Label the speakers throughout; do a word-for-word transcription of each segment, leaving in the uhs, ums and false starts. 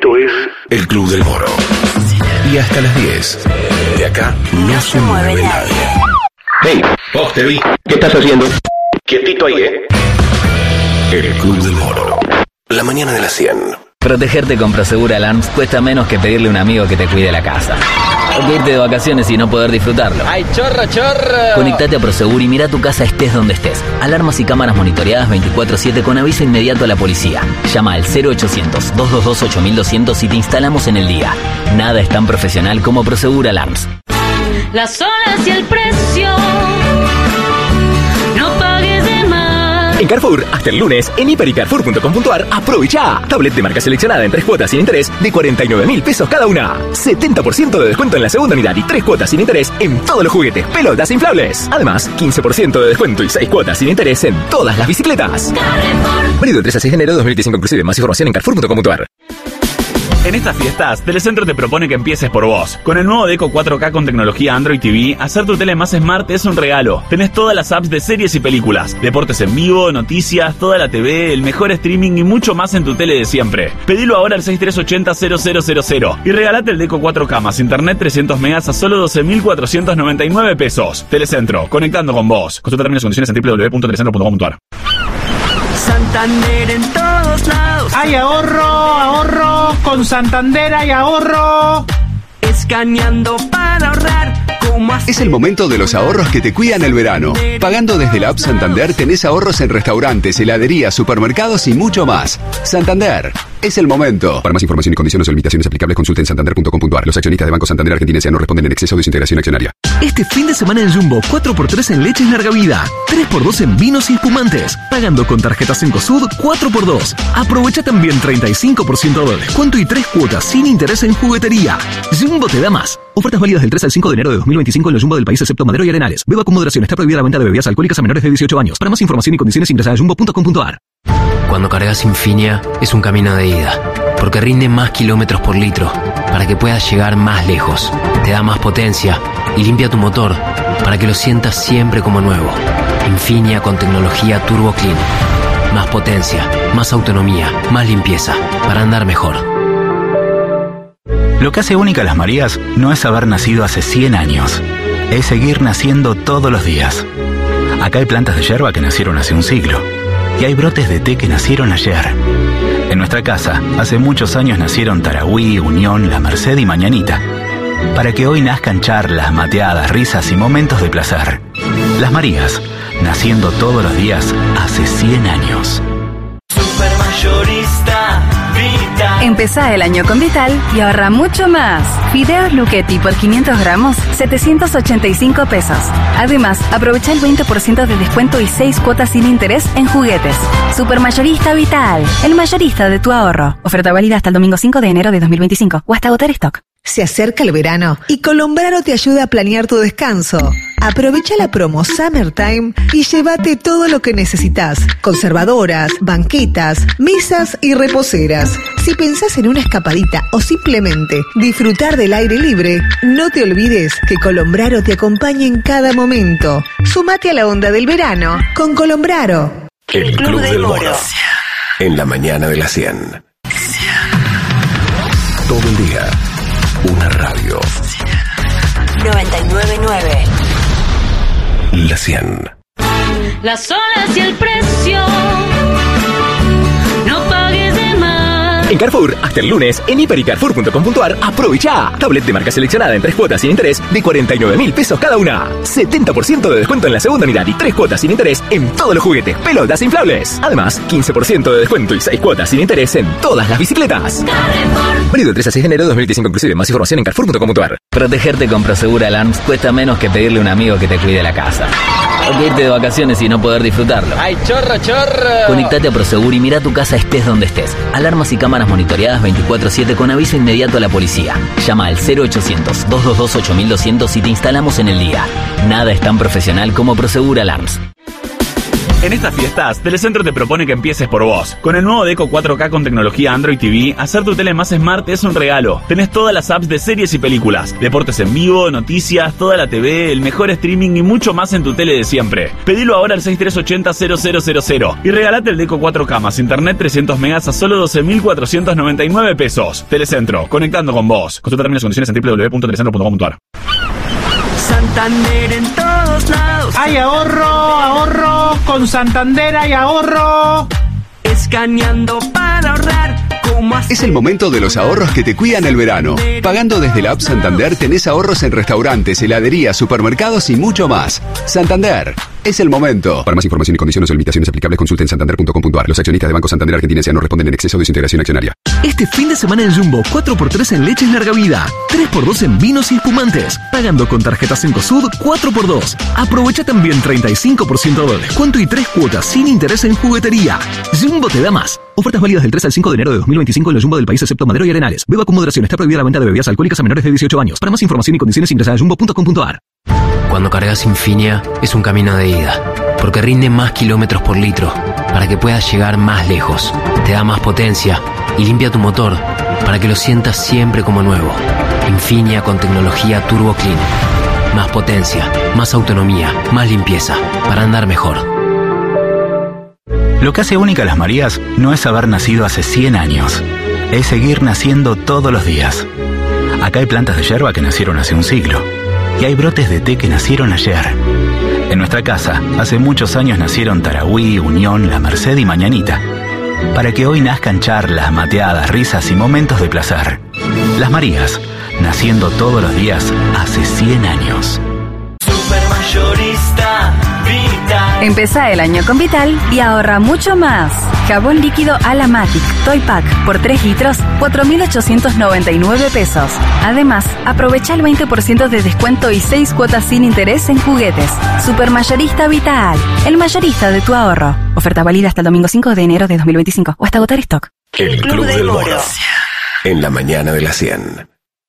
Speaker 1: Esto es El Club del Moro. Y hasta las diez. De acá no se mueve nadie. Hey, vos te vi. ¿Qué estás haciendo? Quietito ahí, ¿eh? El Club del Moro. La mañana de las cien.
Speaker 2: Protegerte con Prosegur Alarms cuesta menos que pedirle a un amigo que te cuide la casa. O que irte de vacaciones y no poder disfrutarlo.
Speaker 3: ¡Ay, chorro, chorro!
Speaker 2: Conectate a Prosegur y mira tu casa estés donde estés. Alarmas y cámaras monitoreadas veinticuatro siete con aviso inmediato a la policía. Llama al cero ochocientos, dos dos dos, ocho mil doscientos y te instalamos en el día. Nada es tan profesional como Prosegur Alarms.
Speaker 4: Las horas y el precio. No pagues de más.
Speaker 5: En Carrefour, hasta el lunes, en hiper y carrefour punto com punto ar, aprovecha. Tablet de marca seleccionada en tres cuotas sin interés de cuarenta y nueve mil pesos cada una. setenta por ciento de descuento en la segunda unidad y tres cuotas sin interés en todos los juguetes, pelotas e inflables. Además, quince por ciento de descuento y seis cuotas sin interés en todas las bicicletas. Carrefour. Válido del tres al seis de enero de dos mil veinticinco inclusive. Más información en carrefour punto com punto ar.
Speaker 6: En estas fiestas, Telecentro te propone que empieces por vos. Con el nuevo Deco cuatro K con tecnología Android T V, hacer tu tele más smart es un regalo. Tenés todas las apps de series y películas, deportes en vivo, noticias, toda la T V, el mejor streaming y mucho más en tu tele de siempre. Pedilo ahora al seis tres ocho cero, cero cero cero cero y regalate el Deco cuatro K más internet trescientos megas a solo doce mil cuatrocientos noventa y nueve pesos. Telecentro, conectando con vos. Consulta términos y condiciones en doble u doble u doble u punto telecentro punto com punto ar.
Speaker 3: Santander en todos lados.
Speaker 7: ¡Hay ahorro, ahorro! Con Santander hay ahorro.
Speaker 3: Escaneando para ahorrar.
Speaker 8: Es el momento de los ahorros que te cuidan el verano. Pagando desde la app Santander tenés ahorros en restaurantes, heladerías, supermercados y mucho más. Santander, es el momento. Para más información y condiciones o limitaciones aplicables consulten en santander punto com punto ar. Los accionistas de Banco Santander Argentina S A no responden en exceso de desintegración accionaria.
Speaker 9: Este fin de semana en Jumbo, cuatro por tres en leches larga vida, tres por dos en vinos y espumantes. Pagando con tarjetas Cencosud, cuatro por dos. Aprovecha también treinta y cinco por ciento de descuento y tres cuotas sin interés en juguetería. Jumbo te da más. Ofertas válidas del tres al cinco de enero de dos mil veinticinco en los Jumbo del país excepto Madero y Arenales. Beba con moderación. Está prohibida la venta de bebidas alcohólicas a menores de dieciocho años. Para más información y condiciones ingresa a jumbo punto com punto ar.
Speaker 10: Cuando cargas Infinia es un camino de ida, porque rinde más kilómetros por litro, para que puedas llegar más lejos. Te da más potencia y limpia tu motor, para que lo sientas siempre como nuevo. Infinia con tecnología Turbo Clean. Más potencia, más autonomía, más limpieza, para andar mejor.
Speaker 11: Lo que hace única a las Marías no es haber nacido hace cien años, es seguir naciendo todos los días. Acá hay plantas de yerba que nacieron hace un siglo, y hay brotes de té que nacieron ayer. En nuestra casa, hace muchos años nacieron Tarahui, Unión, La Merced y Mañanita, para que hoy nazcan charlas, mateadas, risas y momentos de placer. Las Marías, naciendo todos los días hace cien años.
Speaker 3: Supermayorista Vital.
Speaker 12: Empezá el año con Vital y ahorra mucho más. Fideos Lucchetti por quinientos gramos, setecientos ochenta y cinco pesos. Además, aprovecha el veinte por ciento de descuento y seis cuotas sin interés en juguetes. Supermayorista Vital, el mayorista de tu ahorro. Oferta válida hasta el domingo cinco de enero de dos mil veinticinco o hasta agotar stock.
Speaker 13: Se acerca el verano y Colombraro te ayuda a planear tu descanso. Aprovecha la promo Summertime y llévate todo lo que necesitas. Conservadoras, banquetas, mesas y reposeras. Si pensás en una escapadita o simplemente disfrutar del aire libre, no te olvides que Colombraro te acompaña en cada momento. Sumate a la onda del verano con Colombraro.
Speaker 1: El Club del Moro. En la mañana de las cien. Todo el día. Una radio.
Speaker 4: noventa y nueve punto nueve.
Speaker 1: La cien.
Speaker 4: Las horas y el precio. No pagues de más.
Speaker 5: En Carrefour, hasta el lunes, en hiper y carrefour punto com punto ar, aprovecha. Tablet de marca seleccionada en tres cuotas sin interés de cuarenta y nueve mil pesos cada una. setenta por ciento de descuento en la segunda unidad y tres cuotas sin interés en todos los juguetes, pelotas e inflables. Además, quince por ciento de descuento y seis cuotas sin interés en todas las bicicletas. Válido del tres al seis de enero de dos mil veinticinco inclusive. Más información en carrefour punto com punto ar.
Speaker 2: Protegerte con Prosegur Alarms cuesta menos que pedirle a un amigo que te cuide la casa. O que irte de vacaciones y no poder disfrutarlo.
Speaker 3: ¡Ay, chorro, chorro!
Speaker 2: Conectate a Prosegur y mira tu casa estés donde estés. Alarmas y cámaras monitoreadas veinticuatro siete con aviso inmediato a la policía. Llama al cero ochocientos, dos dos dos, ocho mil doscientos y te instalamos en el día. Nada es tan profesional como Prosegur Alarms.
Speaker 6: En estas fiestas, Telecentro te propone que empieces por vos. Con el nuevo Deco cuatro K con tecnología Android T V, hacer tu tele más smart es un regalo. Tenés todas las apps de series y películas, deportes en vivo, noticias, toda la T V, el mejor streaming y mucho más en tu tele de siempre. Pedilo ahora al seis tres ocho cero cero cero cero cero y regalate el Deco cuatro K más internet trescientos megas a solo doce mil cuatrocientos noventa y nueve pesos. Telecentro, conectando con vos. Consulta términos y condiciones en w w w punto telecentro punto com punto a r.
Speaker 3: Santander en todos lados.
Speaker 7: Hay ahorro, ahorro, con Santander hay ahorro.
Speaker 3: Escaneando para ahorrar. ¿Cómo hacer?
Speaker 8: Es el momento de los ahorros que te cuidan el verano. Pagando desde la app Santander tenés ahorros en restaurantes, heladerías, supermercados y mucho más. Santander, es el momento. Para más información y condiciones o limitaciones aplicables, consulten santander punto com punto a r. Los accionistas de Banco Santander Argentina S A no responden en exceso de su integración accionaria.
Speaker 9: Este fin de semana en Jumbo, cuatro por tres en leches larga vida, tres por dos en vinos y espumantes. Pagando con tarjeta Cencosud, cuatro por dos. Aprovecha también treinta y cinco por ciento de descuento y tres cuotas sin interés en juguetería. Jumbo te da más. Ofertas válidas del tres al cinco de enero de dos mil veinticinco en los Jumbo del país excepto Madero y Arenales. Beba con moderación. Está prohibida la venta de bebidas alcohólicas a menores de dieciocho años. Para más información y condiciones ingresa a jumbo punto com punto a r.
Speaker 10: Cuando cargas Infinia es un camino de ida, porque rinde más kilómetros por litro, para que puedas llegar más lejos. Te da más potencia y limpia tu motor, para que lo sientas siempre como nuevo. Infinia con tecnología Turbo Clean. Más potencia, más autonomía, más limpieza, para andar mejor.
Speaker 11: Lo que hace única a las Marías no es haber nacido hace cien años, es seguir naciendo todos los días. Acá hay plantas de yerba que nacieron hace un siglo, y hay brotes de té que nacieron ayer. En nuestra casa, hace muchos años nacieron Tarahui, Unión, La Merced y Mañanita, para que hoy nazcan charlas, mateadas, risas y momentos de placer. Las Marías, naciendo todos los días hace cien años.
Speaker 3: Supermayorista Vital.
Speaker 12: Empezá el año con Vital y ahorra mucho más. Jabón líquido Alamatic Toy Pack por tres litros, cuatro mil ochocientos noventa y nueve pesos. Además, aprovecha el veinte por ciento de descuento y seis cuotas sin interés en juguetes. Supermayorista Vital, el mayorista de tu ahorro. Oferta válida hasta el domingo cinco de enero de dos mil veinticinco o hasta agotar stock.
Speaker 1: El Club del Moro. En la mañana de las cien.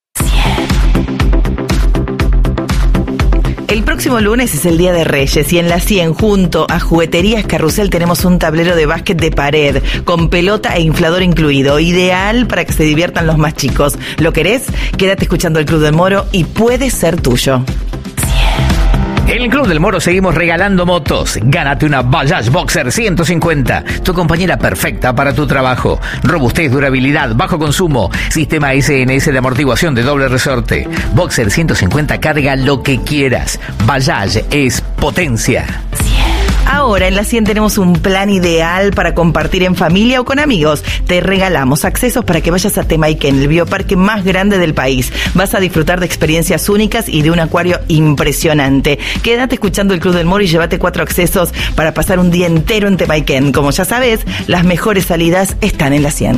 Speaker 14: El próximo lunes es el Día de Reyes y en la cien, junto a Jugueterías Carrusel, tenemos un tablero de básquet de pared con pelota e inflador incluido, ideal para que se diviertan los más chicos. ¿Lo querés? Quédate escuchando el Club del Moro y puede ser tuyo.
Speaker 15: En el Club del Moro seguimos regalando motos. Gánate una Bajaj Boxer ciento cincuenta, tu compañera perfecta para tu trabajo. Robustez, durabilidad, bajo consumo, sistema S N S de amortiguación de doble resorte. Boxer ciento cincuenta, carga lo que quieras. Bajaj es potencia.
Speaker 14: Ahora en la cien tenemos un plan ideal para compartir en familia o con amigos. Te regalamos accesos para que vayas a Temaiken, el bioparque más grande del país. Vas a disfrutar de experiencias únicas y de un acuario impresionante. Quédate escuchando el Club del Moro y llévate cuatro accesos para pasar un día entero en Temaiken. Como ya sabes, las mejores salidas están en la cien.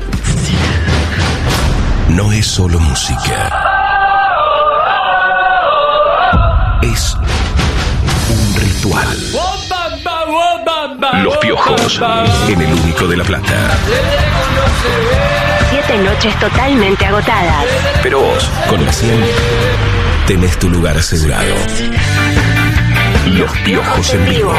Speaker 1: No es solo música. Es un ritual. Los Piojos, en el único de La Plata.
Speaker 4: Siete noches totalmente agotadas.
Speaker 1: Pero vos, con la cien, tenés tu lugar asegurado. Los Piojos en vivo.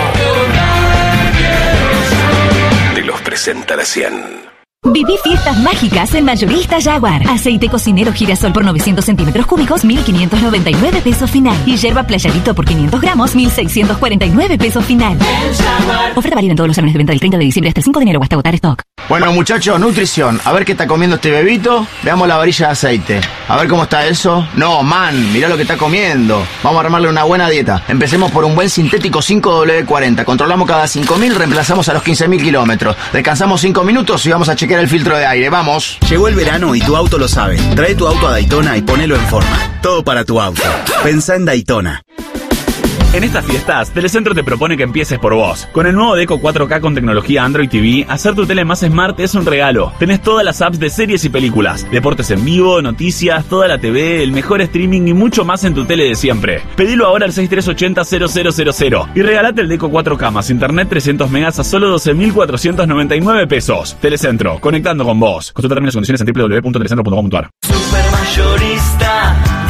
Speaker 1: Te los presenta la cien.
Speaker 16: Viví fiestas mágicas en Mayorista Jaguar. Aceite cocinero girasol por novecientos centímetros cúbicos, mil quinientos noventa y nueve pesos final. Y yerba playadito por quinientos gramos, mil seiscientos cuarenta y nueve pesos final. Oferta válida en todos los salones de venta del treinta de diciembre hasta el cinco de enero o hasta agotar stock.
Speaker 17: Bueno, muchachos, nutrición. A ver qué está comiendo este bebito. Veamos la varilla de aceite. A ver cómo está eso. No, man, mirá lo que está comiendo. Vamos a armarle una buena dieta. Empecemos por un buen sintético cinco W cuarenta. Controlamos cada cinco mil, reemplazamos a los quince mil kilómetros. Descansamos cinco minutos y vamos a chequear el filtro de aire. Vamos.
Speaker 18: Llegó el verano y tu auto lo sabe. Trae tu auto a Daytona y ponelo en forma. Todo para tu auto. Pensá en Daytona.
Speaker 6: En estas fiestas, Telecentro te propone que empieces por vos. Con el nuevo Deco cuatro K con tecnología Android T V, hacer tu tele más smart es un regalo. Tenés todas las apps de series y películas, deportes en vivo, noticias, toda la T V, el mejor streaming y mucho más en tu tele de siempre. Pedilo ahora al seis tres ocho cero cero cero cero cero y regalate el Deco cuatro K más internet trescientos megas a solo doce mil cuatrocientos noventa y nueve pesos. Telecentro, conectando con vos. Consulta términos y condiciones en w w w punto telecentro punto com punto a r.
Speaker 3: Supermayorista Vital.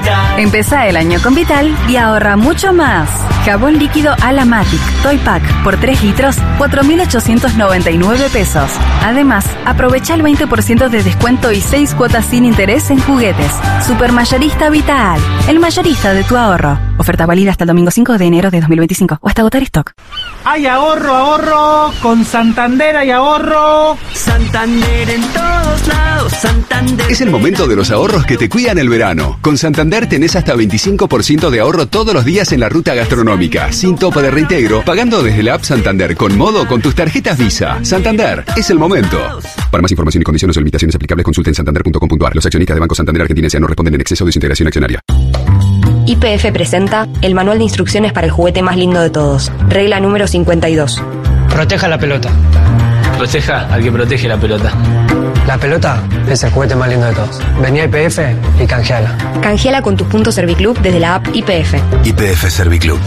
Speaker 3: Vital.
Speaker 12: Empezá el año con Vital y ahorra mucho más. Jabón líquido Alamatic Toy Pack por tres litros, cuatro mil ochocientos noventa y nueve pesos. Además, aprovecha el veinte por ciento de descuento y seis cuotas sin interés en juguetes. Supermayorista Vital, el mayorista de tu ahorro. Oferta válida hasta el domingo cinco de enero de dos mil veinticinco o hasta agotar stock.
Speaker 7: Hay ahorro, ahorro, con Santander hay ahorro.
Speaker 3: Santander en todos lados, Santander.
Speaker 8: Es el momento de los ahorros que te cuidan el verano. Con Santander tenés hasta veinticinco por ciento de ahorro todos los días en la ruta gastronómica, sin tope de reintegro, pagando desde la app Santander con modo con tus tarjetas Visa. Santander, es el momento. Para más información y condiciones o limitaciones aplicables, consulta en santander punto com punto a r. Los accionistas de Banco Santander Argentina S A no responden en exceso de su integración accionaria.
Speaker 19: Y P F presenta el manual de instrucciones para el juguete más lindo de todos. Regla número cincuenta y dos.
Speaker 20: Proteja la pelota.
Speaker 21: Proteja al que protege la pelota.
Speaker 20: La pelota es el juguete más lindo de todos. Vení a I P F y canjeala.
Speaker 19: Canjeala con tus puntos Serviclub desde la app I P F.
Speaker 1: I P F Serviclub.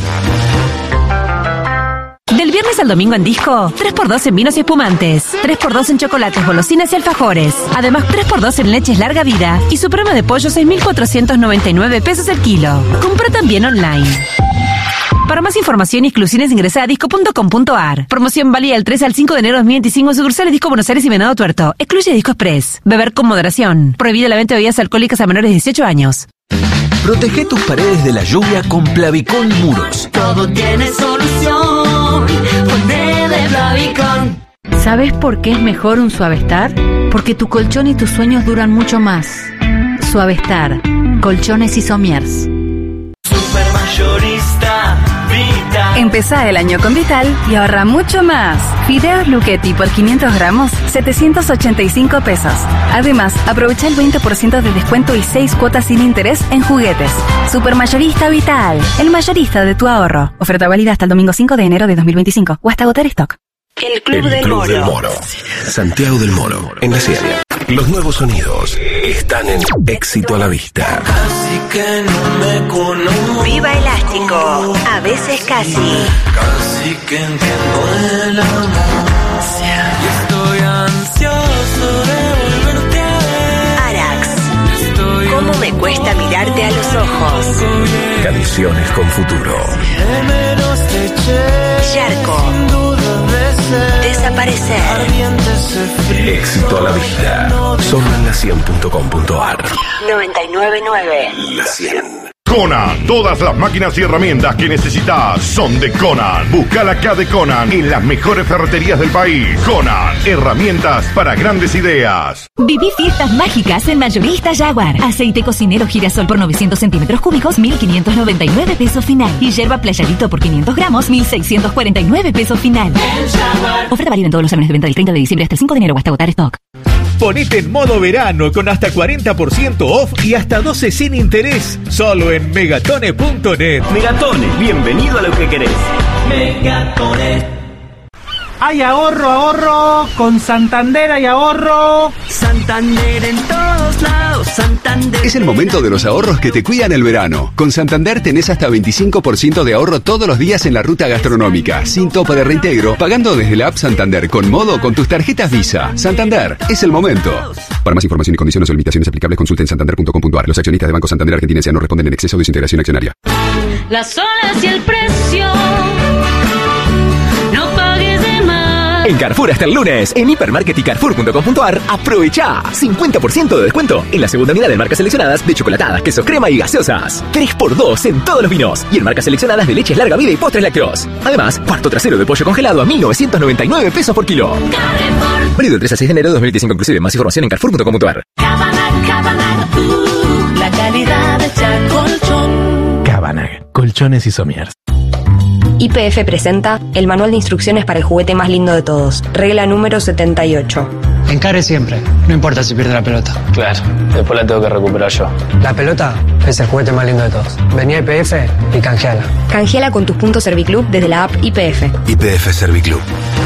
Speaker 16: Del viernes al domingo en Disco, tres por dos en vinos y espumantes, tres por dos en chocolates, golosinas y alfajores. Además, tres por dos en leches larga vida y suprema de pollo seis mil cuatrocientos noventa y nueve pesos el kilo. Compra también online. Para más información y exclusiones ingresa a disco punto com punto a r. Promoción válida del tres al cinco de enero de dos mil veinticinco en sucursales Disco Buenos Aires y Venado Tuerto. Excluye Disco Express. Beber con moderación. Prohibida la venta de bebidas alcohólicas a menores de dieciocho años.
Speaker 1: Protege tus paredes de la lluvia con Plavicón Muros.
Speaker 3: Todo tiene solución. Ponte de Plavicón.
Speaker 22: ¿Sabes por qué es mejor un Suavestar? Porque tu colchón y tus sueños duran mucho más. Suavestar. Colchones y somiers.
Speaker 3: Supermayorista Vital.
Speaker 12: Empezá el año con Vital y ahorra mucho más. Fideos Luchetti por quinientos gramos, setecientos ochenta y cinco pesos. Además, aprovecha el veinte por ciento de descuento y seis cuotas sin interés en juguetes. Supermayorista Vital, el mayorista de tu ahorro. Oferta válida hasta el domingo cinco de enero de dos mil veinticinco o hasta agotar stock.
Speaker 19: El Club,
Speaker 1: el
Speaker 19: del,
Speaker 1: Club
Speaker 19: Moro.
Speaker 1: del Moro. Santiago del Moro, en la Sierra. Los nuevos sonidos están en Éxito a la Vista.
Speaker 3: Casi que no me conozco.
Speaker 4: Viva Elástico, a veces casi.
Speaker 3: Casi que entiendo el amor. Y estoy ansioso de volverte a ver.
Speaker 4: Arax, ¿cómo me cuesta mirarte a los ojos?
Speaker 1: Canciones con futuro.
Speaker 4: Yarco, desaparecer.
Speaker 1: Éxito a la Vista. Solo en la cien punto com punto a r.
Speaker 4: noventa y nueve punto nueve.
Speaker 1: La cien.
Speaker 23: Conan, todas las máquinas y herramientas que necesitas son de Conan. Buscala acá de Conan en las mejores ferreterías del país. Conan, herramientas para grandes ideas.
Speaker 16: Viví fiestas mágicas en Mayorista Jaguar. Aceite cocinero girasol por novecientos centímetros cúbicos, mil quinientos noventa y nueve pesos final. Y yerba playadito por quinientos gramos, mil seiscientos cuarenta y nueve pesos final. Oferta válida en todos los salones de venta del treinta de diciembre hasta el cinco de enero o hasta agotar stock.
Speaker 9: Ponete en modo verano con hasta cuarenta por ciento off y hasta doce sin interés. Solo en megatone punto net.
Speaker 6: Megatone, bienvenido a lo que querés.
Speaker 3: Megatone.
Speaker 7: Hay ahorro, ahorro, con Santander hay ahorro.
Speaker 3: Santander en todos lados, Santander.
Speaker 8: Es el momento de los ahorros que te cuidan el verano. Con Santander tenés hasta veinticinco por ciento de ahorro todos los días en la ruta gastronómica, sin tope de reintegro, pagando desde la app Santander con modo con tus tarjetas Visa. Santander, es el momento. Para más información y condiciones o limitaciones aplicables, consulta en santander punto com punto a r. Los accionistas de Banco Santander Argentina S A no responden en exceso de su integración accionaria.
Speaker 3: Las horas y el precio.
Speaker 5: En Carrefour hasta el lunes, en hipermarket y carrefour punto com punto a r, aprovecha cincuenta por ciento de descuento en la segunda unidad de marcas seleccionadas de chocolatadas, queso crema y gaseosas. tres por dos en todos los vinos y en marcas seleccionadas de leches larga vida y postres lácteos. Además, cuarto trasero de pollo congelado a mil novecientos noventa y nueve pesos por kilo. Carrefour. Válido del tres al seis de enero de dos mil veinticinco inclusive. Más información en carrefour punto com punto a r.
Speaker 3: Cabanag, Cabanag, uh, la calidad de colchón.
Speaker 11: Cabanag, colchones y somiers.
Speaker 19: Y P F presenta el manual de instrucciones para el juguete más lindo de todos. Regla número setenta y ocho.
Speaker 20: Encare siempre, no importa si pierde la pelota.
Speaker 21: Claro, después la tengo que recuperar yo.
Speaker 20: La pelota es el juguete más lindo de todos. Vení a I P F y canjeala.
Speaker 19: Canjeala con tus puntos Serviclub desde la app I P F.
Speaker 1: I P F Serviclub.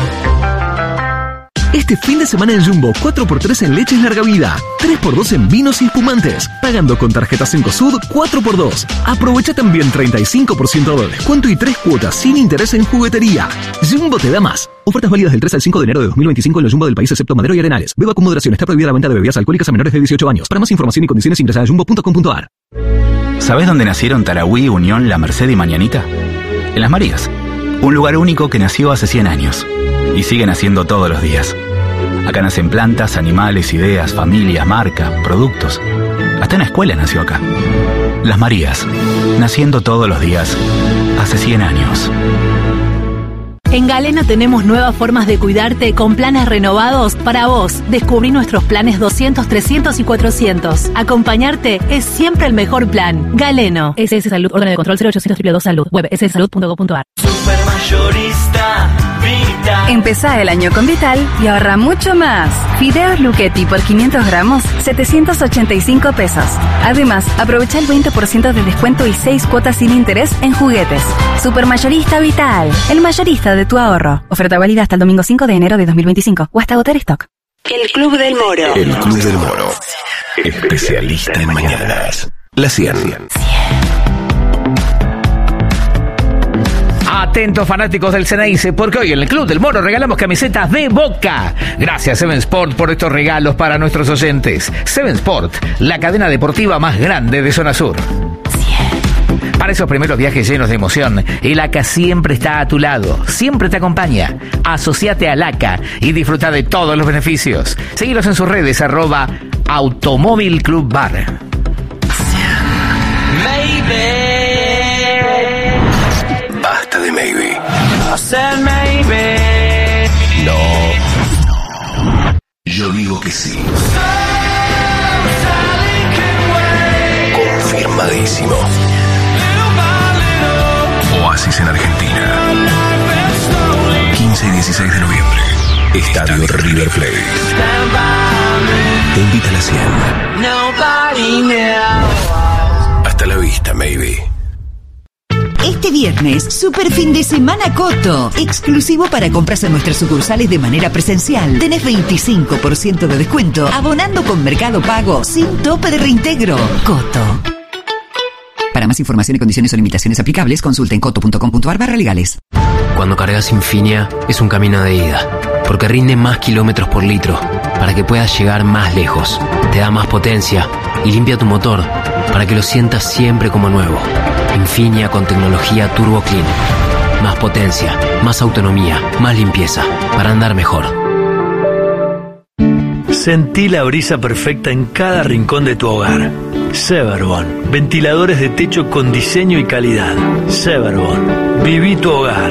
Speaker 9: Este fin de semana en Jumbo, cuatro por tres en leches larga vida, tres por dos en vinos y espumantes. Pagando con tarjetas Cencosud, cuatro por dos. Aprovecha también treinta y cinco por ciento de descuento y tres cuotas sin interés en juguetería. Jumbo te da más. Ofertas válidas del tres al cinco de enero de dos mil veinticinco en los Jumbo del país excepto Madero y Arenales. Beba con moderación. Está prohibida la venta de bebidas alcohólicas a menores de dieciocho años. Para más información y condiciones ingresa a jumbo punto com punto a r.
Speaker 11: ¿Sabés dónde nacieron Tarahui, Unión, La Merced y Mañanita? En Las Marías. Un lugar único que nació hace cien años. Y sigue naciendo todos los días. Acá nacen plantas, animales, ideas, familias, marcas, productos. Hasta una escuela nació acá. Las Marías. Naciendo todos los días. Hace cien años.
Speaker 2: En Galeno tenemos nuevas formas de cuidarte con planes renovados para vos. Descubrí nuestros planes doscientos, trescientos y cuatrocientos. Acompañarte es siempre el mejor plan. Galeno. S S Salud, órgano de control cero ochocientos dos dos Salud. Web s s salud punto com punto a r.
Speaker 3: Supermayorista Vital.
Speaker 12: Empezá el año con Vital y ahorra mucho más. Fideos Luchetti por quinientos gramos, setecientos ochenta y cinco pesos. Además, aprovecha el veinte por ciento de descuento y seis cuotas sin interés en juguetes. Supermayorista Vital, el mayorista de tu ahorro. Oferta válida hasta el domingo cinco de enero de dos mil veinticinco o hasta agotar stock.
Speaker 4: El Club del Moro.
Speaker 1: El Club del Moro. Especialista en mañanas. La cien.
Speaker 15: Atentos fanáticos del Ceneice, porque hoy en el Club del Moro regalamos camisetas de Boca. Gracias Seven Sport por estos regalos para nuestros oyentes. Seven Sport, la cadena deportiva más grande de Zona Sur. Para esos primeros viajes llenos de emoción, el A C A siempre está a tu lado, siempre te acompaña. Asociate al A C A y disfruta de todos los beneficios. Seguilos en sus redes, arroba Automóvil Club Bar.
Speaker 1: Basta de maybe. No. Yo digo que sí. Confirmadísimo. Oasis en Argentina. quince y dieciséis de noviembre. Estadio River Plate. Te invita a la cien. Hasta la vista, maybe.
Speaker 10: Este viernes, super fin de semana Coto. Exclusivo para compras en nuestras sucursales de manera presencial. Tenés veinticinco por ciento de descuento abonando con Mercado Pago sin tope de reintegro. Coto. Para más información y condiciones o limitaciones aplicables, consulta en coto punto com punto a r barra legales.
Speaker 13: Cuando cargas Infinia, es un camino de ida, porque rinde más kilómetros por litro, para que puedas llegar más lejos. Te da más potencia y limpia tu motor, para que lo sientas siempre como nuevo. Infinia con tecnología Turbo Clean. Más potencia, más autonomía, más limpieza, para andar mejor.
Speaker 24: Sentí la brisa perfecta en cada rincón de tu hogar. Severbond, ventiladores de techo con diseño y calidad. Severbond, viví tu hogar.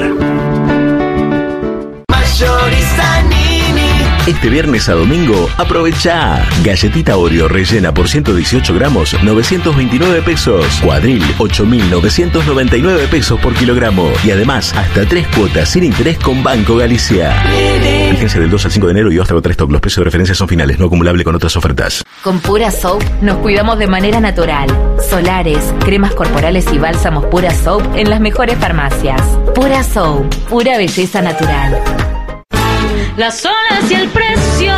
Speaker 3: Mayorista Nini.
Speaker 1: Este viernes a domingo, aprovecha. Galletita Oreo rellena por ciento dieciocho gramos, novecientos veintinueve pesos. Cuadril, ocho mil novecientos noventa y nueve pesos por kilogramo. Y además, hasta tres cuotas sin interés con Banco Galicia. Vigencia del dos al cinco de enero y hasta agotar stock. Los precios de referencia son finales, no acumulable con otras ofertas.
Speaker 16: Con Pura Soap nos cuidamos de manera natural. Solares, cremas corporales y bálsamos Pura Soap en las mejores farmacias. Pura Soap, pura belleza natural.
Speaker 3: Las horas y el precio.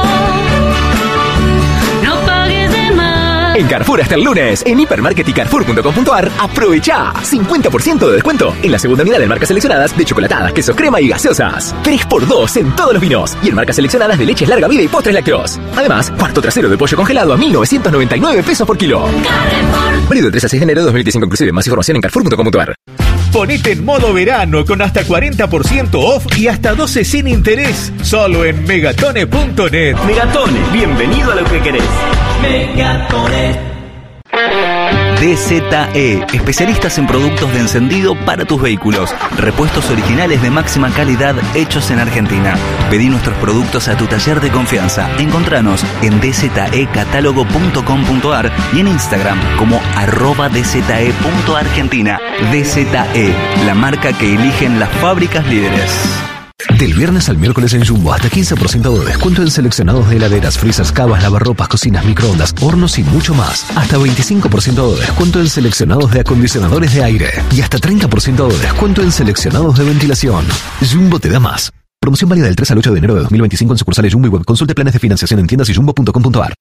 Speaker 3: No pagues de más.
Speaker 5: En Carrefour hasta el lunes, en hipermarket y carrefour punto com punto a r, aprovecha cincuenta por ciento de descuento en la segunda unidad de marcas seleccionadas de chocolatadas, quesos crema y gaseosas. tres por dos en todos los vinos y en marcas seleccionadas de leches larga vida y postres lácteos. Además, cuarto trasero de pollo congelado a mil novecientos noventa y nueve pesos por kilo. Carrefour. Válido del tres al seis de enero de dos mil veinticinco inclusive. Más información en carrefour punto com punto a r.
Speaker 25: Ponete en modo verano con hasta cuarenta por ciento off y hasta doce sin interés. Solo en megatone punto net.
Speaker 26: Megatone, bienvenido a lo que querés.
Speaker 3: Megatone.
Speaker 18: D Z E, especialistas en productos de encendido para tus vehículos. Repuestos originales de máxima calidad hechos en Argentina. Pedí nuestros productos a tu taller de confianza. Encontranos en d z e catálogo punto com punto a r y en Instagram como arroba d z e punto argentina. D Z E, la marca que eligen las fábricas líderes.
Speaker 9: Del viernes al miércoles en Jumbo, hasta quince por ciento de descuento en seleccionados de heladeras, freezers, cavas, lavarropas, cocinas, microondas, hornos y mucho más. Hasta veinticinco por ciento de descuento en seleccionados de acondicionadores de aire. Y hasta treinta por ciento de descuento en seleccionados de ventilación. Jumbo te da más. Promoción válida del tres al ocho de enero de dos mil veinticinco en sucursales Jumbo y web. Consulte planes de financiación en tiendas y jumbo punto com punto a r.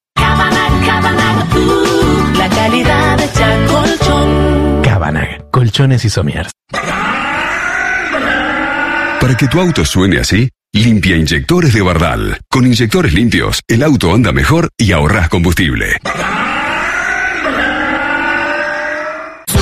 Speaker 3: La calidad de Colchón.
Speaker 9: Cabanag, colchones y somiers.
Speaker 8: Para que tu auto suene así, limpia inyectores de Bardal. Con inyectores limpios, el auto anda mejor y ahorrás combustible.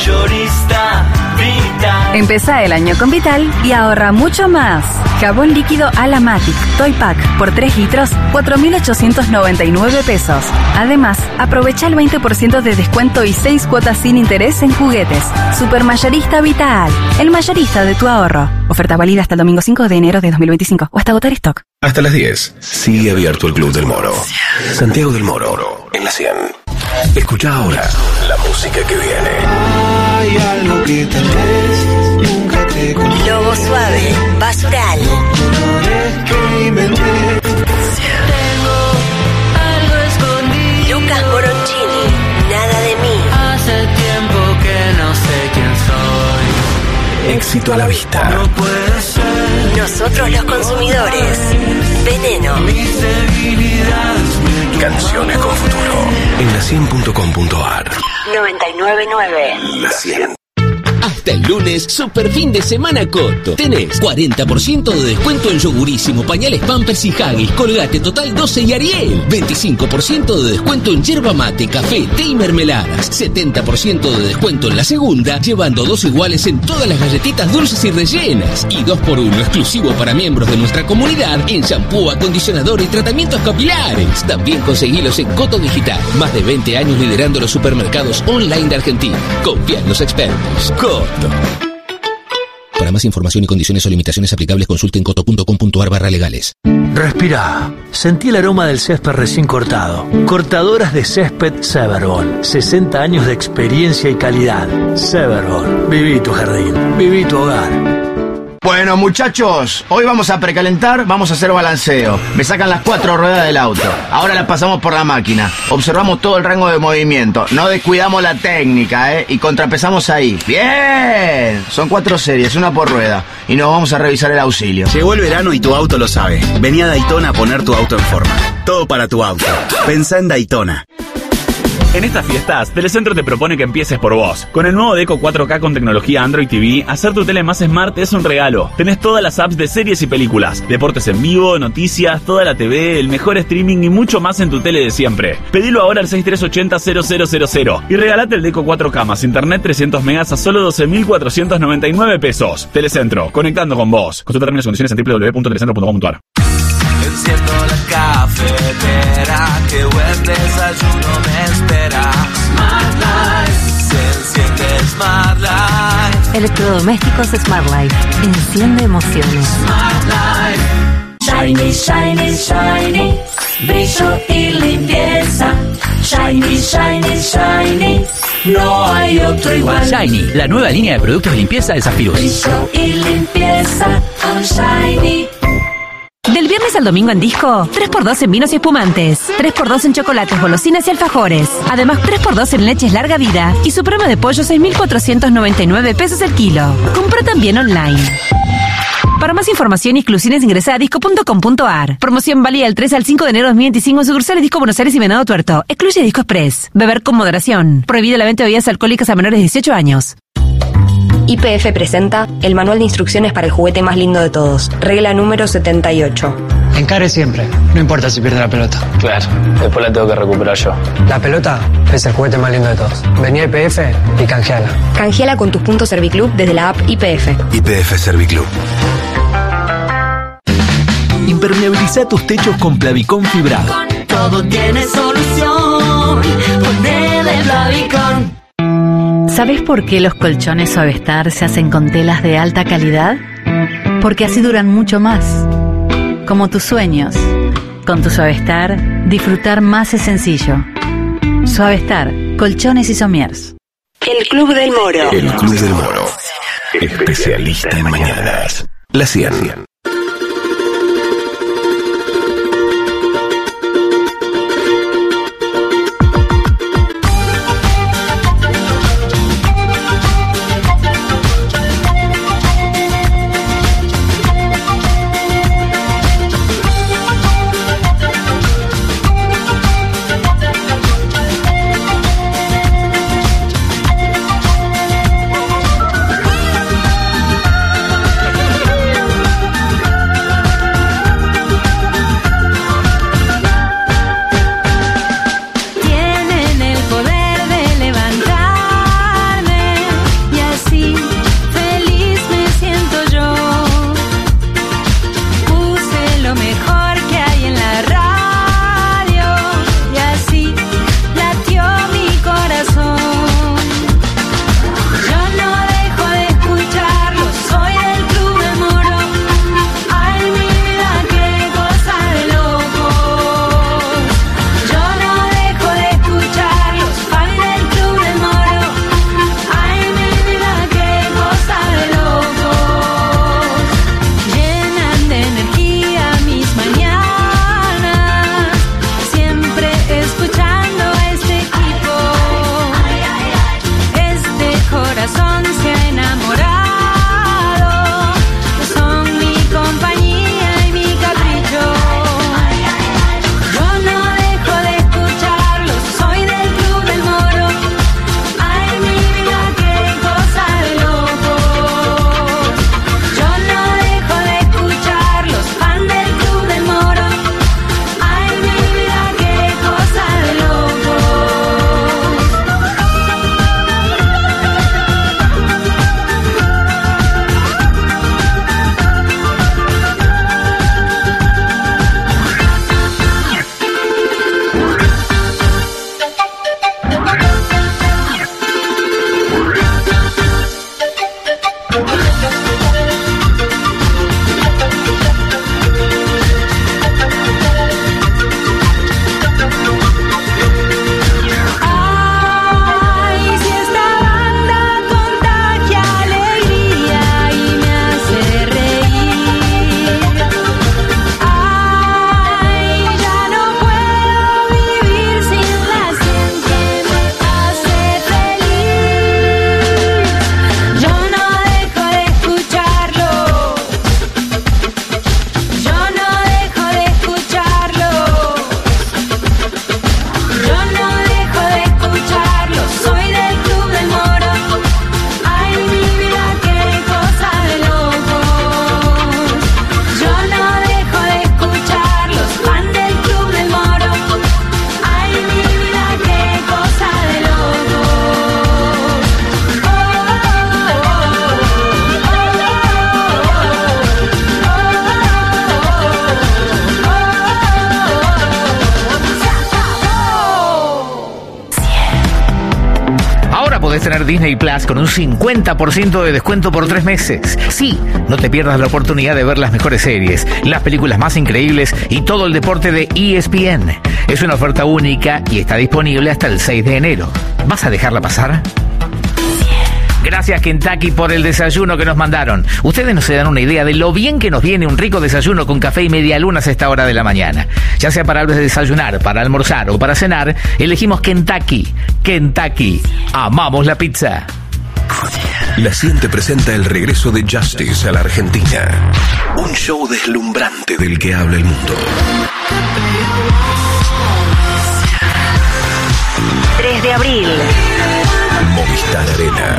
Speaker 3: Mayorista Vital.
Speaker 12: Empezá el año con Vital y ahorra mucho más. Jabón líquido Alamatic Toy Pack por tres litros, cuatro mil ochocientos noventa y nueve pesos. Además, aprovecha el veinte por ciento de descuento y seis cuotas sin interés en juguetes. Supermayorista Vital, el mayorista de tu ahorro. Oferta válida hasta el domingo cinco de enero de dos mil veinticinco o hasta agotar stock.
Speaker 1: Hasta las diez. Sigue abierto el Club del Moro. Santiago del Moro, en la cien. Escucha ahora la música que viene.
Speaker 3: Hay algo que tal vez nunca te conté.
Speaker 4: Lobo Suave, Basural.
Speaker 3: Que inventé. Tengo algo escondido.
Speaker 4: Lucas Moroncini, Nada de mí.
Speaker 3: Hace tiempo que no sé quién soy.
Speaker 1: Éxito a la vista.
Speaker 3: No puede ser.
Speaker 4: Nosotros los consumidores. Veneno.
Speaker 3: Mis debilidades.
Speaker 1: Canciones con futuro. En la cien punto com punto ar.
Speaker 4: noventa y nueve nueve.
Speaker 1: La cien.
Speaker 6: Hasta el lunes, super fin de semana Coto. Tenés cuarenta por ciento de descuento en Yogurísimo, pañales Pampers y Huggies, Colgate Total doce y Ariel. veinticinco por ciento de descuento en yerba mate, café, té y mermeladas. setenta por ciento de descuento en la segunda, llevando dos iguales en todas las galletitas dulces y rellenas. Y dos por uno exclusivo para miembros de nuestra comunidad en shampoo, acondicionador y tratamientos capilares. También conseguilos en Coto Digital. Más de veinte años liderando los supermercados online de Argentina. Confía en los expertos. Coto. Para más información y condiciones o limitaciones aplicables, consulten coto punto com punto ar barra legales.
Speaker 24: Respirá. Sentí el aroma del césped recién cortado. Cortadoras de césped Severbon. sesenta años de experiencia y calidad. Severbon. Viví tu jardín. Viví tu hogar.
Speaker 7: Bueno, muchachos, hoy vamos a precalentar, vamos a hacer balanceo. Me sacan las cuatro ruedas del auto. Ahora las pasamos por la máquina. Observamos todo el rango de movimiento. No descuidamos la técnica, ¿eh? Y contrapesamos ahí. ¡Bien! Son cuatro series, una por rueda. Y nos vamos a revisar el auxilio.
Speaker 14: Llegó el verano y tu auto lo sabe. Vení a Daytona a poner tu auto en forma. Todo para tu auto. Pensá en Daytona.
Speaker 17: En estas fiestas, Telecentro te propone que empieces por vos. Con el nuevo Deco cuatro K con tecnología Android T V, hacer tu tele más smart es un regalo. Tenés todas las apps de series y películas, deportes en vivo, noticias, toda la T V, el mejor streaming y mucho más en tu tele de siempre. Pedilo ahora al seis tres ocho cero cero cero cero cero y regalate el Deco cuatro K más internet trescientos megas a solo doce mil cuatrocientos noventa y nueve pesos. Telecentro, conectando con vos. Consulta términos y condiciones en doble u doble u doble u punto telecentro punto com punto ar.
Speaker 3: Enciendo la cafetera, que buen desayuno me espera. Smart Life, se enciende Smart Life.
Speaker 2: Electrodomésticos Smart Life. Enciende emociones.
Speaker 3: Smart Life. Shiny, shiny, shiny. Brillo y limpieza. Shiny, shiny, shiny. No hay otro igual.
Speaker 15: Shiny, la nueva línea de productos de limpieza de Zafirus.
Speaker 3: Brillo y limpieza con Shiny.
Speaker 2: Del viernes al domingo en Disco, tres por dos en vinos y espumantes, tres por dos en chocolates, golosinas y alfajores. Además, tres por dos en leches larga vida y suprema de pollo seis mil cuatrocientos noventa y nueve pesos el kilo. Compra también online. Para más información y exclusiones ingresa a disco punto com punto ar. Promoción válida del tres al cinco de enero de dos mil veinticinco en sucursales Disco Buenos Aires y Venado Tuerto. Excluye Disco Express. Beber con moderación. Prohibida la venta de bebidas alcohólicas a menores de dieciocho años.
Speaker 19: Y P F presenta el manual de instrucciones para el juguete más lindo de todos. Regla número setenta y ocho.
Speaker 20: Encare siempre, no importa si pierde la pelota.
Speaker 21: Claro, después la tengo que recuperar yo.
Speaker 20: La pelota es el juguete más lindo de todos. Vení a I P F y canjeala.
Speaker 19: Canjeala con tus puntos Serviclub desde la app I P F.
Speaker 1: I P F Serviclub.
Speaker 9: Impermeabiliza tus techos con Plavicón fibrado.
Speaker 3: Todo tiene solución. Ponele Plavicón.
Speaker 2: ¿Sabes por qué los colchones Suavestar se hacen con telas de alta calidad? Porque así duran mucho más. Como tus sueños. Con tu Suavestar, disfrutar más es sencillo. Suavestar, colchones y somiers.
Speaker 4: El Club del Moro.
Speaker 1: El Club del Moro. Especialista en mañanas. La cien.
Speaker 15: podés tener Disney Plus con un cincuenta por ciento de descuento por tres meses. Sí, no te pierdas la oportunidad de ver las mejores series, las películas más increíbles y todo el deporte de E S P N. Es una oferta única y está disponible hasta el seis de enero. ¿Vas a dejarla pasar? Gracias Kentucky por el desayuno que nos mandaron. Ustedes no se dan una idea de lo bien que nos viene un rico desayuno con café y medialunas a esta hora de la mañana. Ya sea para desayunar, para almorzar o para cenar, elegimos Kentucky. Kentucky. Amamos la pizza.
Speaker 1: La cien te presenta el regreso de Justice a la Argentina. Un show deslumbrante del que habla el mundo.
Speaker 4: tres de abril.
Speaker 1: Movistar Arena.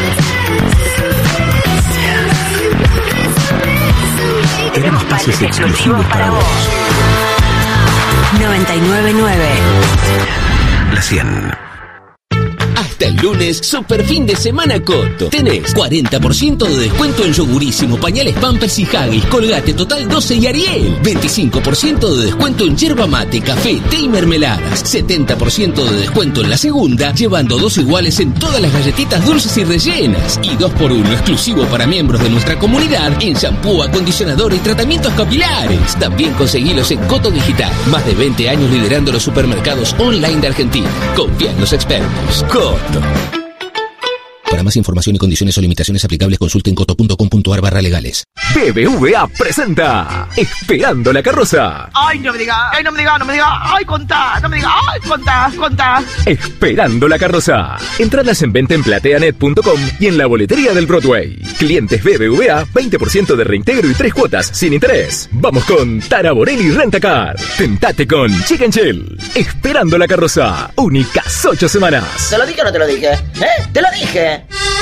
Speaker 1: Tenemos pases exclusivos para vos.
Speaker 4: noventa y nueve punto nueve.
Speaker 1: La cien.
Speaker 6: Hasta el lunes, super fin de semana Coto. Tenés cuarenta por ciento de descuento en yogurísimo, pañales Pampers y Huggies, Colgate Total doce y Ariel. veinticinco por ciento de descuento en yerba mate, café, té y mermeladas. setenta por ciento de descuento en la segunda, llevando dos iguales en todas las galletitas dulces y rellenas. Y dos por uno exclusivo para miembros de nuestra comunidad en shampoo, acondicionador y tratamientos capilares. También conseguilos en Coto Digital. Más de veinte años liderando los supermercados online de Argentina. Confía en los expertos. Coto. Para más información y condiciones o limitaciones aplicables, consulten coto punto com punto ar barra legales.
Speaker 5: B B V A presenta Esperando la Carroza.
Speaker 10: Ay, no me diga, ay, no me diga, no me diga, ay, contá, no me diga, ay, contá, contá.
Speaker 5: Esperando la Carroza. Entradas en venta en plateanet punto com y en la boletería del Broadway. Clientes B B V A, veinte por ciento de reintegro y tres cuotas sin interés. Vamos con Tara Borelli Rentacar. Tentate con Chicken Chill. Esperando la Carroza. Únicas ocho semanas.
Speaker 10: ¿Te lo dije o no te lo dije? ¿Eh? ¡Te lo dije!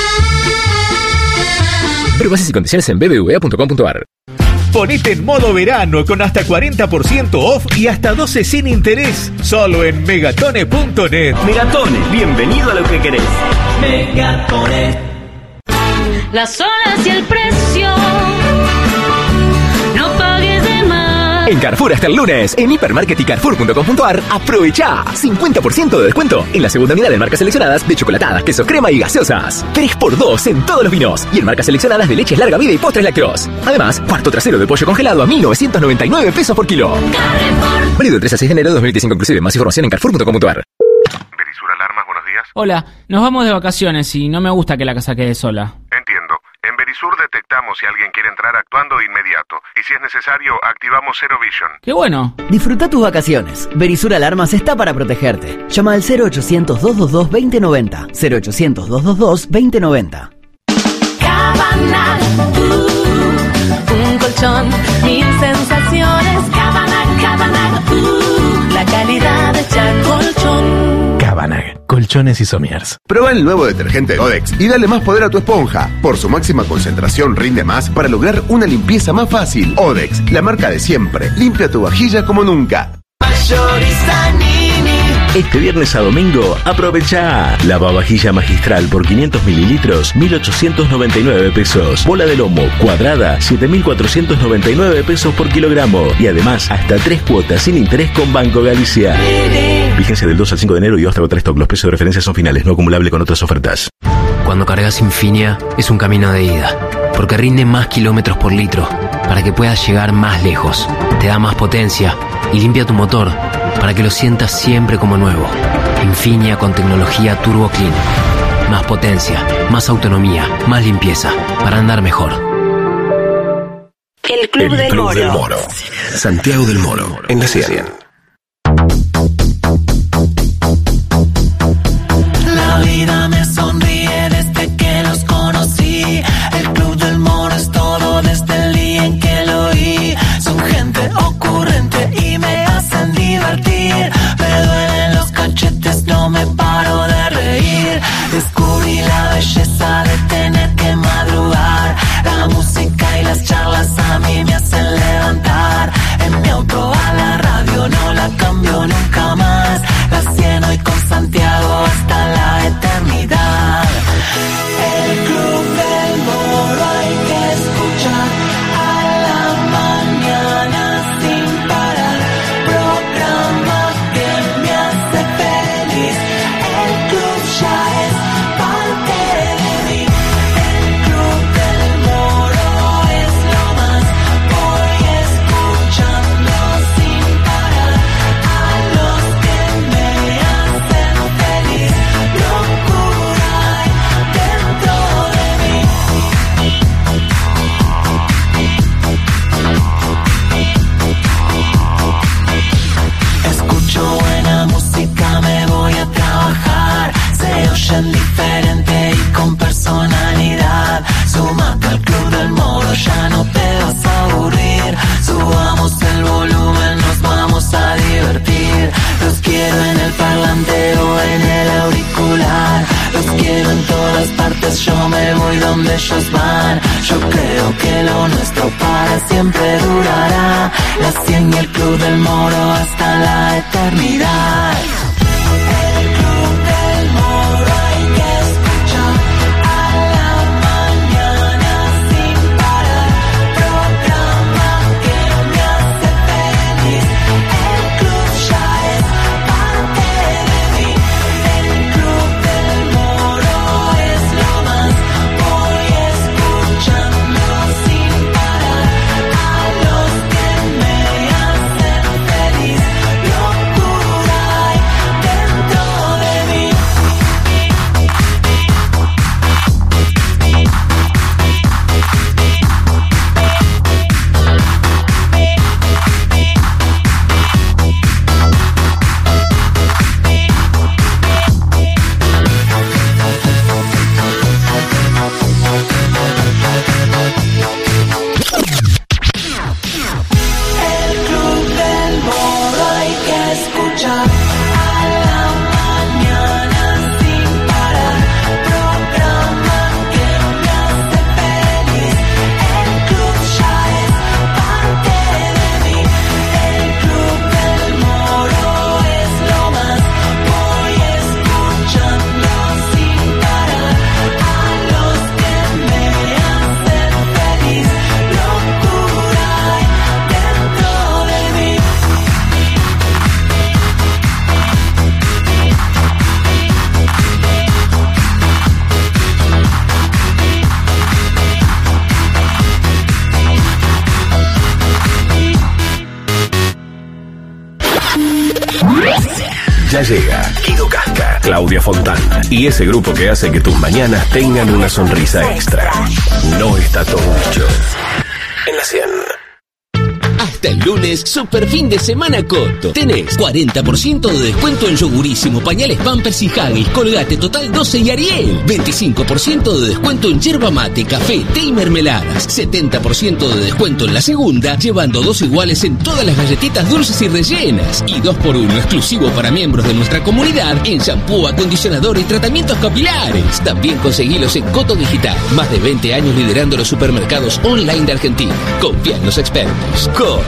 Speaker 5: Pero bases y condiciones en b b v a punto com punto ar.
Speaker 25: Ponete en modo verano con hasta cuarenta por ciento off y hasta doce sin interés. Solo en megatone punto net.
Speaker 26: Megatone, bienvenido a lo que querés.
Speaker 11: Megatone. Las horas y el precio. No pagues de más.
Speaker 5: En Carrefour hasta el lunes, en hipermarket y carrefour punto com punto ar, aprovecha cincuenta por ciento de descuento en la segunda unidad de marcas seleccionadas de chocolatadas, queso crema y gaseosas. tres por dos en todos los vinos y en marcas seleccionadas de leches larga vida y postres lácteos. Además, cuarto trasero de pollo congelado a mil novecientos noventa y nueve pesos por kilo.
Speaker 11: Carrefour.
Speaker 5: Válido del tres al seis de enero de dos mil veinticinco inclusive. Más información en carrefour punto com punto ar.
Speaker 13: Verisur Alarmas, buenos días.
Speaker 16: Hola, nos vamos de vacaciones y no me gusta que la casa quede sola.
Speaker 13: Entiendo. En Verisur detectamos si alguien quiere entrar actuando de inmediato. Y si es necesario, activamos Zero Vision.
Speaker 16: ¡Qué bueno!
Speaker 22: Disfruta tus vacaciones. Verisur Alarmas está para protegerte. Llama al cero ochocientos, doscientos veintidós, veinte noventa. cero ochocientos, doscientos veintidós, veinte noventa.
Speaker 11: Cabana, uh, un colchón, mil sensaciones. Cabana, Cabana, uh, la calidad hecha colchón.
Speaker 23: Cabanag, colchones y somiers.
Speaker 27: Prueba el nuevo detergente Odex y dale más poder a tu esponja. Por su máxima concentración rinde más para lograr una limpieza más fácil. Odex, la marca de siempre. Limpia tu vajilla como nunca.
Speaker 1: Este viernes a domingo, aprovecha lavavajilla magistral por quinientos mililitros, mil ochocientos noventa y nueve pesos. Bola de lomo cuadrada, siete mil cuatrocientos noventa y nueve pesos por kilogramo. Y además, hasta tres cuotas sin interés con Banco Galicia. Vigencia del dos al cinco de enero y hasta agotar stock. Los precios de referencia son finales, no acumulable con otras ofertas.
Speaker 28: Cuando cargas Infinia, es un camino de ida, porque rinde más kilómetros por litro, para que puedas llegar más lejos. Te da más potencia y limpia tu motor, para que lo sientas siempre como nuevo. Infinia con tecnología Turbo Clean. Más potencia, más autonomía, más limpieza, para andar mejor.
Speaker 4: El Club,
Speaker 1: El
Speaker 4: del,
Speaker 1: Club
Speaker 4: Moro.
Speaker 1: del Moro. Santiago del Moro, en la cien.
Speaker 11: La vida me sonríe desde que los conocí. El Club del Moro es todo desde el día en que lo oí. Son gente ocurrente y me hacen divertir. Me duelen los cachetes, no me paro de reír. Descubrí la belleza de tener que madrugar. La música y las charlas a mí me hacen levantar. En mi auto a la radio no la cambio nunca más. La cien hoy con Santiago hasta la eternidad. El Club del Moro hay que escuchar a la mañana sin parar. Programa que me hace feliz. ellos van. Yo creo que lo nuestro para siempre durará. La cien y el Club del Moro hasta la eternidad. El Club del Moro hay que escuchar a la mañana sin parar. Programa que me hace feliz. El club ya es parte de mí. El Club del Moro es lo más. Voy escuchando sin parar a los que me hacen feliz. Locura hay dentro de mí. El Club del Moro hay que escuchar a la mañana sin parar. Programa que me hace feliz. El club ya es parte de mí. El Club del Moro es lo más. Voy escuchando sin parar a los que me hacen feliz. Locura hay dentro de mí.
Speaker 1: Ya llega Guido Casca, Claudia Fontán y ese grupo que hace que tus mañanas tengan una sonrisa extra. No está todo dicho. En la cien.
Speaker 6: Hasta el lunes, super fin de semana Coto. Tenés cuarenta por ciento de descuento en yogurísimo, pañales Pampers y Haggis, Colgate Total doce y Ariel. veinticinco por ciento de descuento en yerba mate, café, té y mermeladas. setenta por ciento de descuento en la segunda, llevando dos iguales en todas las galletitas dulces y rellenas. Y dos por uno exclusivo para miembros de nuestra comunidad en shampoo, acondicionador y tratamientos capilares. También conseguilos en Coto Digital. Más de veinte años liderando los supermercados online de Argentina. Confía en los expertos. Coto.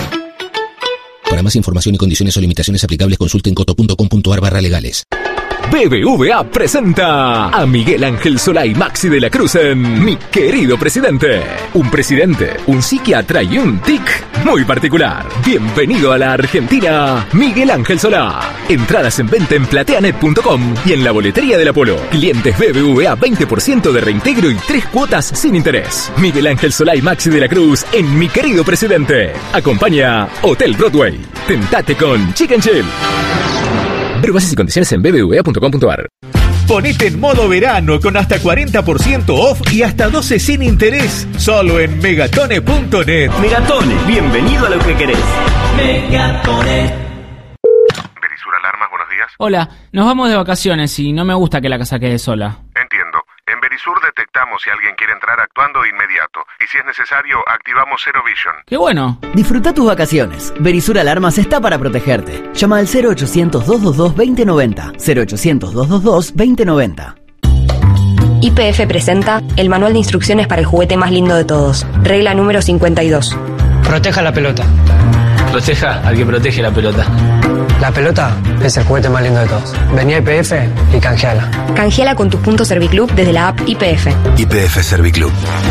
Speaker 6: Para más información y condiciones o limitaciones aplicables, consulten coto punto com punto ar barra legales.
Speaker 5: B B V A presenta a Miguel Ángel Solay Maxi de la Cruz en Mi Querido Presidente. Un presidente, un psiquiatra y un tic muy particular. Bienvenido a la Argentina, Miguel Ángel Solá. Entradas en venta en plateanet punto com y en la boletería del Apolo. Clientes B B V A veinte por ciento de reintegro y tres cuotas sin interés. Miguel Ángel Solay Maxi de la Cruz en Mi Querido Presidente. Acompaña Hotel Broadway. Tentate con Chicken Chill. Ver bases y condiciones en b b v a punto com punto ar.
Speaker 25: Ponete en modo verano con hasta cuarenta por ciento off y hasta doce sin interés. Solo en megatone punto net.
Speaker 26: Megatone, bienvenido a lo que querés.
Speaker 11: Megatone.
Speaker 13: Berisur Alarmas, buenos días.
Speaker 16: Hola, nos vamos de vacaciones y no me gusta que la casa quede sola.
Speaker 13: Entiendo. En Berisur detectamos si alguien quiere entrar actuando de inmediato. Y si es necesario, activamos Zero Vision.
Speaker 16: ¡Qué bueno!
Speaker 22: Disfruta tus vacaciones. Berisur Alarmas está para protegerte. Llama al cero ochocientos, doscientos veintidós, veinte noventa. cero ochocientos, doscientos veintidós, veinte noventa.
Speaker 19: Y P F presenta el manual de instrucciones para el juguete más lindo de todos. Regla número cincuenta y dos.
Speaker 20: Proteja la pelota.
Speaker 28: Proteja al que protege la pelota.
Speaker 20: La pelota es el juguete más lindo de todos. Vení a I P F y canjeala.
Speaker 19: Canjeala con tus puntos Serviclub desde la app I P F.
Speaker 1: Y P F Serviclub.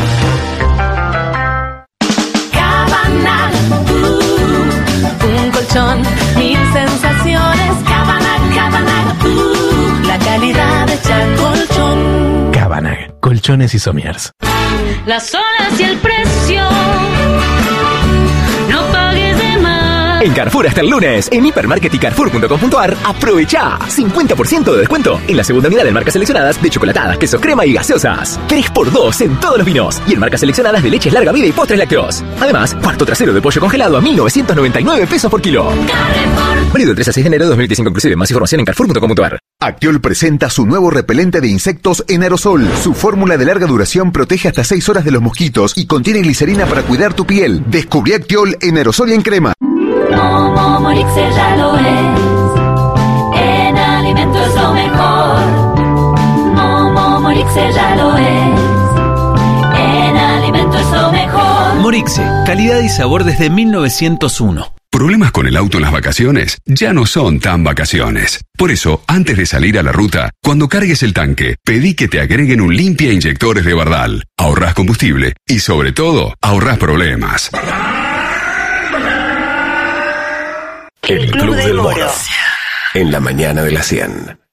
Speaker 2: Cabanal, uh, un colchón, mil sensaciones. Cabanal, Cabanal, uh, la calidad hecha colchón.
Speaker 23: Cabanag, colchones y somiers.
Speaker 2: Las horas y el precio. No pagues de más.
Speaker 5: En Carrefour hasta el lunes, en hipermarket y carrefour punto com punto ar, aprovecha cincuenta por ciento de descuento en la segunda unidad de marcas seleccionadas de chocolatadas, quesos crema y gaseosas. tres por dos en todos los vinos y en marcas seleccionadas de leches larga vida y postres lácteos. Además, cuarto trasero de pollo congelado a mil novecientos noventa y nueve pesos por kilo. Carrefour. Válido del tres al seis de enero de dos mil veinticinco inclusive. Más información en carrefour punto com punto ar.
Speaker 27: Actiol presenta su nuevo repelente de insectos en aerosol. Su fórmula de larga duración protege hasta seis horas de los mosquitos y contiene glicerina para cuidar tu piel. Descubrí Actiol en aerosol y en crema.
Speaker 2: Momo Elixir ya lo es. En alimento es lo mejor. Momo Elixir ya lo es.
Speaker 7: Morixe, calidad y sabor desde mil novecientos uno.
Speaker 8: Problemas con el auto en las vacaciones ya no son tan vacaciones. Por eso, antes de salir a la ruta, cuando cargues el tanque, pedí que te agreguen un limpia inyectores de Bardal. Ahorrás combustible y, sobre todo, ahorrás problemas.
Speaker 1: El Club del Moro. En la mañana de la cien.